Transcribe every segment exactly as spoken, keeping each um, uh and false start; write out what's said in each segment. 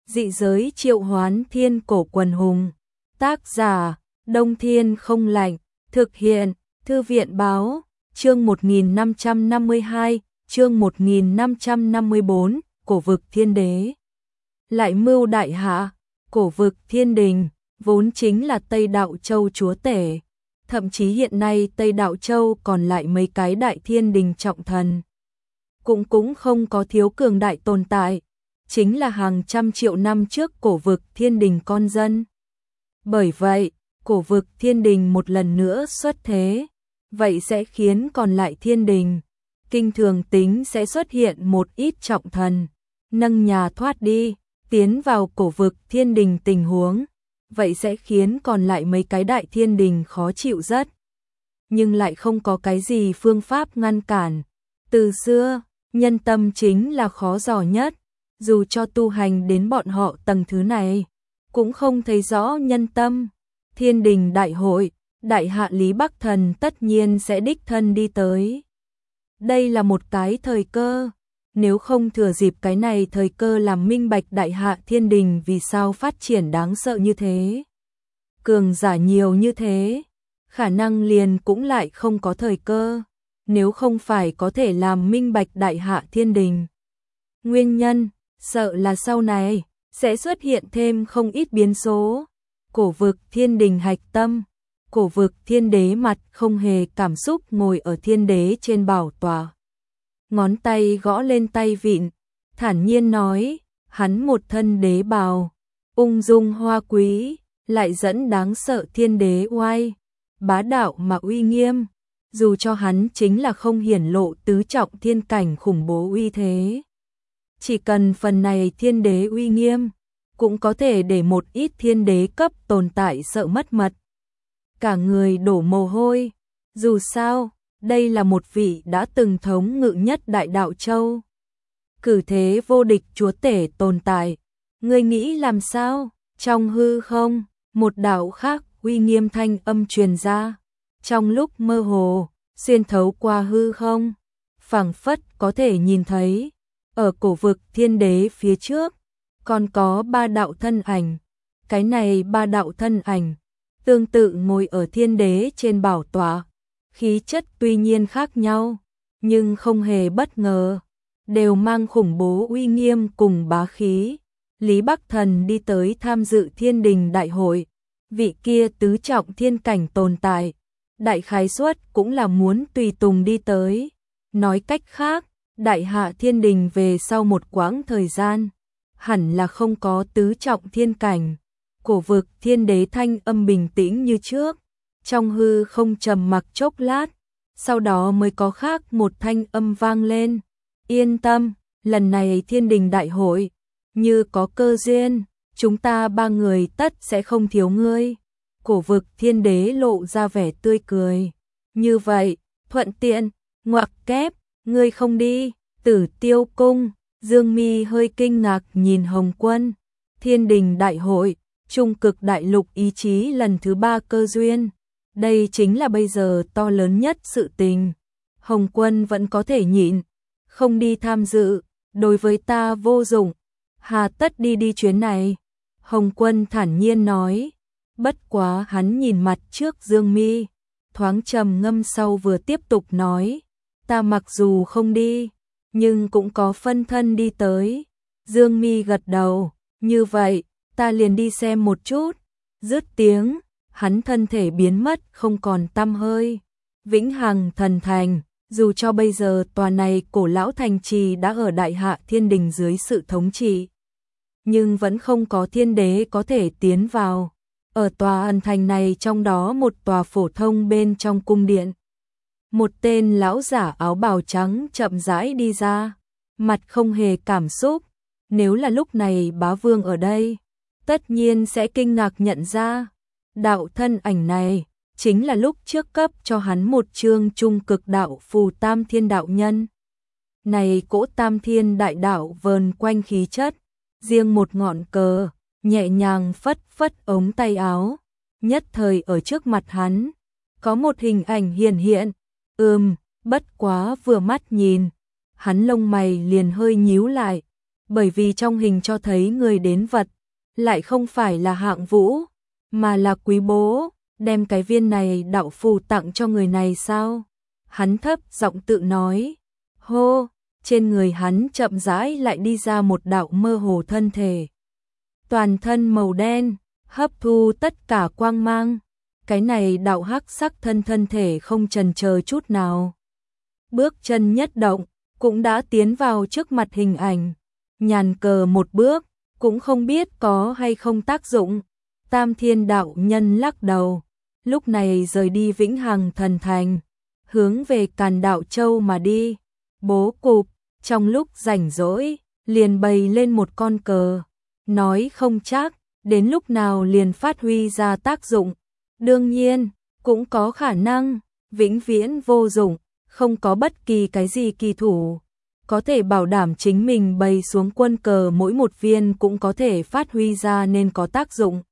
Dị giới triệu hoán thiên cổ quần hùng. Tác giả, Đông Thiên Không Lạnh. Thực hiện, Thư viện Báo. Chương một nghìn năm trăm năm mươi hai, chương một nghìn năm trăm năm mươi bốn, Cổ vực thiên đế. Lại mưu đại hạ, cổ vực thiên đình, vốn chính là Tây Đạo Châu chúa tể. Thậm chí hiện nay Tây Đạo Châu còn lại mấy cái đại thiên đình trọng thần. Cũng cũng không có thiếu cường đại tồn tại, chính là hàng trăm triệu năm trước cổ vực thiên đình con dân. Bởi vậy, cổ vực thiên đình một lần nữa xuất thế, vậy sẽ khiến còn lại thiên đình, kinh thường tính sẽ xuất hiện một ít trọng thần, nâng nhà thoát đi, tiến vào cổ vực thiên đình tình huống, vậy sẽ khiến còn lại mấy cái đại thiên đình khó chịu rất. Nhưng lại không có cái gì phương pháp ngăn cản. Từ xưa, nhân tâm chính là khó dò nhất, dù cho tu hành đến bọn họ tầng thứ này, cũng không thấy rõ nhân tâm. Thiên đình đại hội, đại hạ Lý Bắc Thần tất nhiên sẽ đích thân đi tới. Đây là một cái thời cơ, nếu không thừa dịp cái này thời cơ làm minh bạch đại hạ thiên đình vì sao phát triển đáng sợ như thế. Cường giả nhiều như thế, khả năng liền cũng lại không có thời cơ, nếu không phải có thể làm minh bạch đại hạ thiên đình. Nguyên nhân, sợ là sau này, sẽ xuất hiện thêm không ít biến số. Cổ vực thiên đình hạch tâm, cổ vực thiên đế mặt không hề cảm xúc ngồi ở thiên đế trên bảo tọa. Ngón tay gõ lên tay vịn, thản nhiên nói, hắn một thân đế bào, ung dung hoa quý, lại dẫn đáng sợ thiên đế oai, bá đạo mà uy nghiêm, dù cho hắn chính là không hiển lộ tứ trọng thiên cảnh khủng bố uy thế. Chỉ cần phần này thiên đế uy nghiêm, cũng có thể để một ít thiên đế cấp tồn tại sợ mất mật. Cả người đổ mồ hôi, dù sao, đây là một vị đã từng thống ngự nhất đại đạo châu. Cử thế vô địch chúa tể tồn tại, ngươi nghĩ làm sao? Trong hư không, một đạo khác uy nghiêm thanh âm truyền ra. Trong lúc mơ hồ, xuyên thấu qua hư không, phảng phất có thể nhìn thấy, ở cổ vực thiên đế phía trước, còn có ba đạo thân ảnh. Cái này ba đạo thân ảnh, tương tự ngồi ở thiên đế trên bảo tọa. Khí chất tuy nhiên khác nhau, nhưng không hề bất ngờ, đều mang khủng bố uy nghiêm cùng bá khí. Lý Bắc Thần đi tới tham dự thiên đình đại hội, vị kia tứ trọng thiên cảnh tồn tại, đại khái suất cũng là muốn tùy tùng đi tới. Nói cách khác, đại hạ thiên đình về sau một quãng thời gian, hẳn là không có tứ trọng thiên cảnh. Cổ vực thiên đế thanh âm bình tĩnh như trước, trong hư không trầm mặc chốc lát, sau đó mới có khác một thanh âm vang lên. Yên tâm, lần này thiên đình đại hội, như có cơ duyên, chúng ta ba người tất sẽ không thiếu ngươi. Cổ vực thiên đế lộ ra vẻ tươi cười. Như vậy, thuận tiện, ngoặc kép, ngươi không đi. Tử Tiêu Cung, Dương Mi hơi kinh ngạc nhìn Hồng Quân. Thiên đình đại hội, trung cực đại lục ý chí lần thứ ba cơ duyên. Đây chính là bây giờ to lớn nhất sự tình. Hồng Quân vẫn có thể nhịn, không đi tham dự, đối với ta vô dụng, hà tất đi đi chuyến này. Hồng Quân thản nhiên nói, bất quá hắn nhìn mặt trước Dương Mi, thoáng trầm ngâm sau vừa tiếp tục nói, ta mặc dù không đi, nhưng cũng có phân thân đi tới. Dương Mi gật đầu, như vậy, ta liền đi xem một chút. Dứt tiếng, hắn thân thể biến mất không còn tăm hơi. Vĩnh Hằng Thần Thành, dù cho bây giờ tòa này cổ lão thành trì đã ở đại hạ thiên đình dưới sự thống trị, nhưng vẫn không có thiên đế có thể tiến vào. Ở tòa ẩn thành này trong đó một tòa phổ thông bên trong cung điện, một tên lão giả áo bào trắng chậm rãi đi ra, mặt không hề cảm xúc. Nếu là lúc này bá vương ở đây, tất nhiên sẽ kinh ngạc nhận ra, đạo thân ảnh này chính là lúc trước cấp cho hắn một chương trung cực đạo phù Tam Thiên đạo nhân. Này cỗ Tam Thiên đại đạo vờn quanh khí chất, riêng một ngọn cờ, nhẹ nhàng phất phất ống tay áo, nhất thời ở trước mặt hắn, có một hình ảnh hiển hiện. Ừm, bất quá vừa mắt nhìn, hắn lông mày liền hơi nhíu lại, bởi vì trong hình cho thấy người đến vật, lại không phải là Hạng Vũ, mà là Quý bố, đem cái viên này đạo phù tặng cho người này sao? Hắn thấp giọng tự nói, hô, trên người hắn chậm rãi lại đi ra một đạo mơ hồ thân thể. Toàn thân màu đen, hấp thu tất cả quang mang, cái này đạo hắc sắc thân thân thể không chần chờ chút nào. Bước chân nhất động, cũng đã tiến vào trước mặt hình ảnh, nhàn cờ một bước, cũng không biết có hay không tác dụng. Tam Thiên đạo nhân lắc đầu, lúc này rời đi Vĩnh Hằng Thần Thành, hướng về Càn Đạo Châu mà đi. Bố cục, trong lúc rảnh rỗi, liền bày lên một con cờ, nói không chắc, đến lúc nào liền phát huy ra tác dụng. Đương nhiên, cũng có khả năng, vĩnh viễn vô dụng, không có bất kỳ cái gì kỳ thủ. Có thể bảo đảm chính mình bày xuống quân cờ mỗi một viên cũng có thể phát huy ra nên có tác dụng.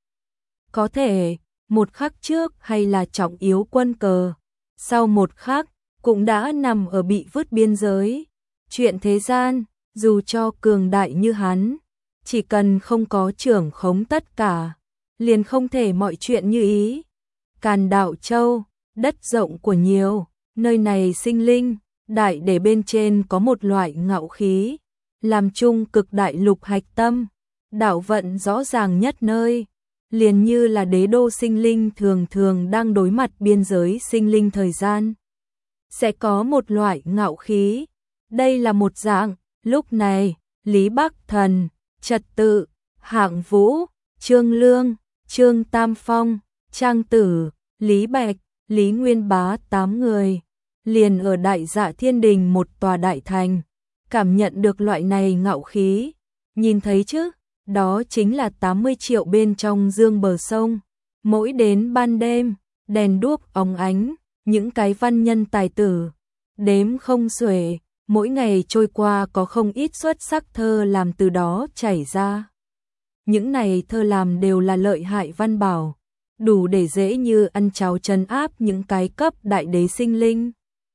Có thể, một khắc trước hay là trọng yếu quân cờ, sau một khắc, cũng đã nằm ở bị vứt biên giới. Chuyện thế gian, dù cho cường đại như hắn, chỉ cần không có trưởng khống tất cả, liền không thể mọi chuyện như ý. Càn Đạo Châu, đất rộng của nhiều, nơi này sinh linh, đại để bên trên có một loại ngạo khí, làm chung cực đại lục hạch tâm, đạo vận rõ ràng nhất nơi, liền như là đế đô sinh linh thường thường đang đối mặt biên giới sinh linh thời gian. Sẽ có một loại ngạo khí, đây là một dạng, lúc này, Lý Bắc Thần, Trật Tự, Hạng Vũ, Trương Lương, Trương Tam Phong, Trang Tử, Lý Bạch, Lý Nguyên Bá tám người, liền ở Đại Dạ Thiên Đình một tòa đại thành, cảm nhận được loại này ngạo khí, nhìn thấy chứ, đó chính là tám mươi triệu bên trong dương bờ sông, mỗi đến ban đêm, đèn đuốc óng ánh, những cái văn nhân tài tử, đếm không xuể, mỗi ngày trôi qua có không ít xuất sắc thơ làm từ đó chảy ra. Những này thơ làm đều là lợi hại văn bảo, đủ để dễ như ăn cháo trấn áp những cái cấp đại đế sinh linh.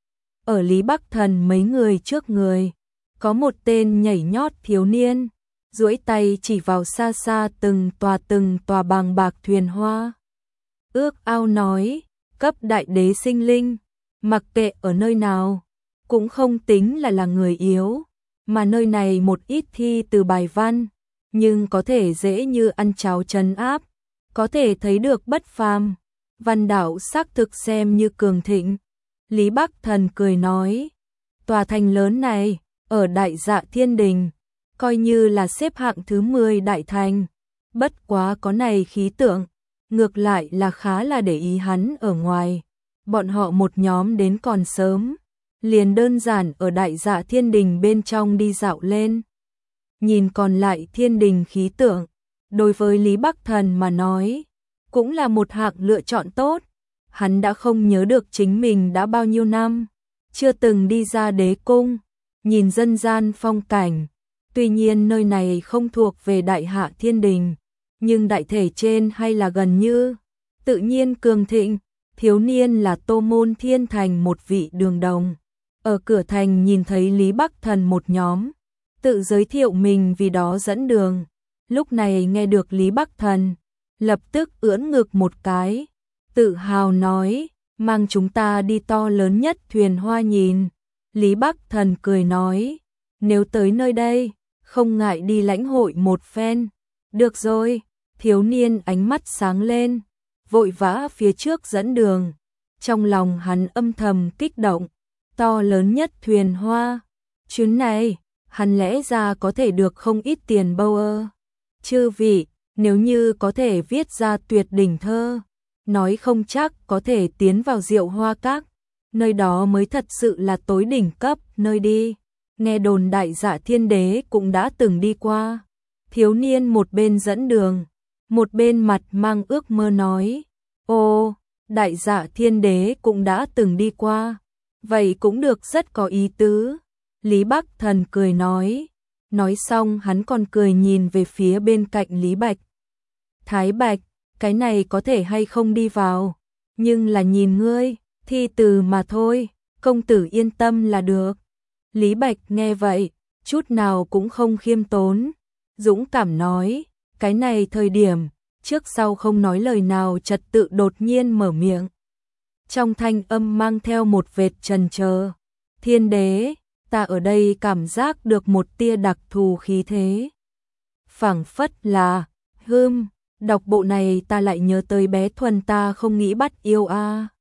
Ở Lý Bắc Thần mấy người trước người, có một tên nhảy nhót thiếu niên, duỗi tay chỉ vào xa xa từng tòa từng tòa bàng bạc thuyền hoa. Ước ao nói, cấp đại đế sinh linh, mặc kệ ở nơi nào, cũng không tính là là người yếu, mà nơi này một ít thi từ bài văn, nhưng có thể dễ như ăn cháo trấn áp, có thể thấy được bất phàm, văn đạo xác thực xem như cường thịnh. Lý Bắc Thần cười nói, tòa thành lớn này, ở Đại Dạ Thiên Đình, coi như là xếp hạng thứ mười đại thành, bất quá có này khí tượng, ngược lại là khá là để ý hắn ở ngoài. Bọn họ một nhóm đến còn sớm, liền đơn giản ở Đại Dạ Thiên Đình bên trong đi dạo lên. Nhìn còn lại thiên đình khí tượng, đối với Lý Bắc Thần mà nói, cũng là một hạng lựa chọn tốt. Hắn đã không nhớ được chính mình đã bao nhiêu năm, chưa từng đi ra đế cung, nhìn dân gian phong cảnh. Tuy nhiên nơi này không thuộc về Đại Hạ Thiên Đình, nhưng đại thể trên hay là gần như, tự nhiên cường thịnh. Thiếu niên là Tô Môn Thiên Thành một vị đường đồng. Ở cửa thành nhìn thấy Lý Bắc Thần một nhóm, tự giới thiệu mình vì đó dẫn đường. Lúc này nghe được Lý Bắc Thần, lập tức ưỡn ngực một cái, tự hào nói, mang chúng ta đi to lớn nhất thuyền hoa nhìn. Lý Bắc Thần cười nói, nếu tới nơi đây, không ngại đi lãnh hội một phen. Được rồi, thiếu niên ánh mắt sáng lên, vội vã phía trước dẫn đường. Trong lòng hắn âm thầm kích động, to lớn nhất thuyền hoa. Chuyến này, hắn lẽ ra có thể được không ít tiền bâu ơ. Chư vị, nếu như có thể viết ra tuyệt đỉnh thơ, nói không chắc có thể tiến vào Diệu Hoa Các, nơi đó mới thật sự là tối đỉnh cấp nơi đi. Nghe đồn Đại Dạ Thiên Đế cũng đã từng đi qua. Thiếu niên một bên dẫn đường, một bên mặt mang ước mơ nói, ô, Đại Dạ Thiên Đế cũng đã từng đi qua, vậy cũng được rất có ý tứ. Lý Bắc Thần cười nói, nói xong hắn còn cười nhìn về phía bên cạnh Lý Bạch. Thái Bạch, cái này có thể hay không đi vào, nhưng là nhìn ngươi, thi từ mà thôi, công tử yên tâm là được. Lý Bạch nghe vậy, chút nào cũng không khiêm tốn, dũng cảm nói, cái này thời điểm, trước sau không nói lời nào trật tự đột nhiên mở miệng. Trong thanh âm mang theo một vệt chần chờ, thiên đế, ta ở đây cảm giác được một tia đặc thù khí thế. Phảng phất là, hưm, đọc bộ này ta lại nhớ tới bé Thuần ta không nghĩ bắt yêu a.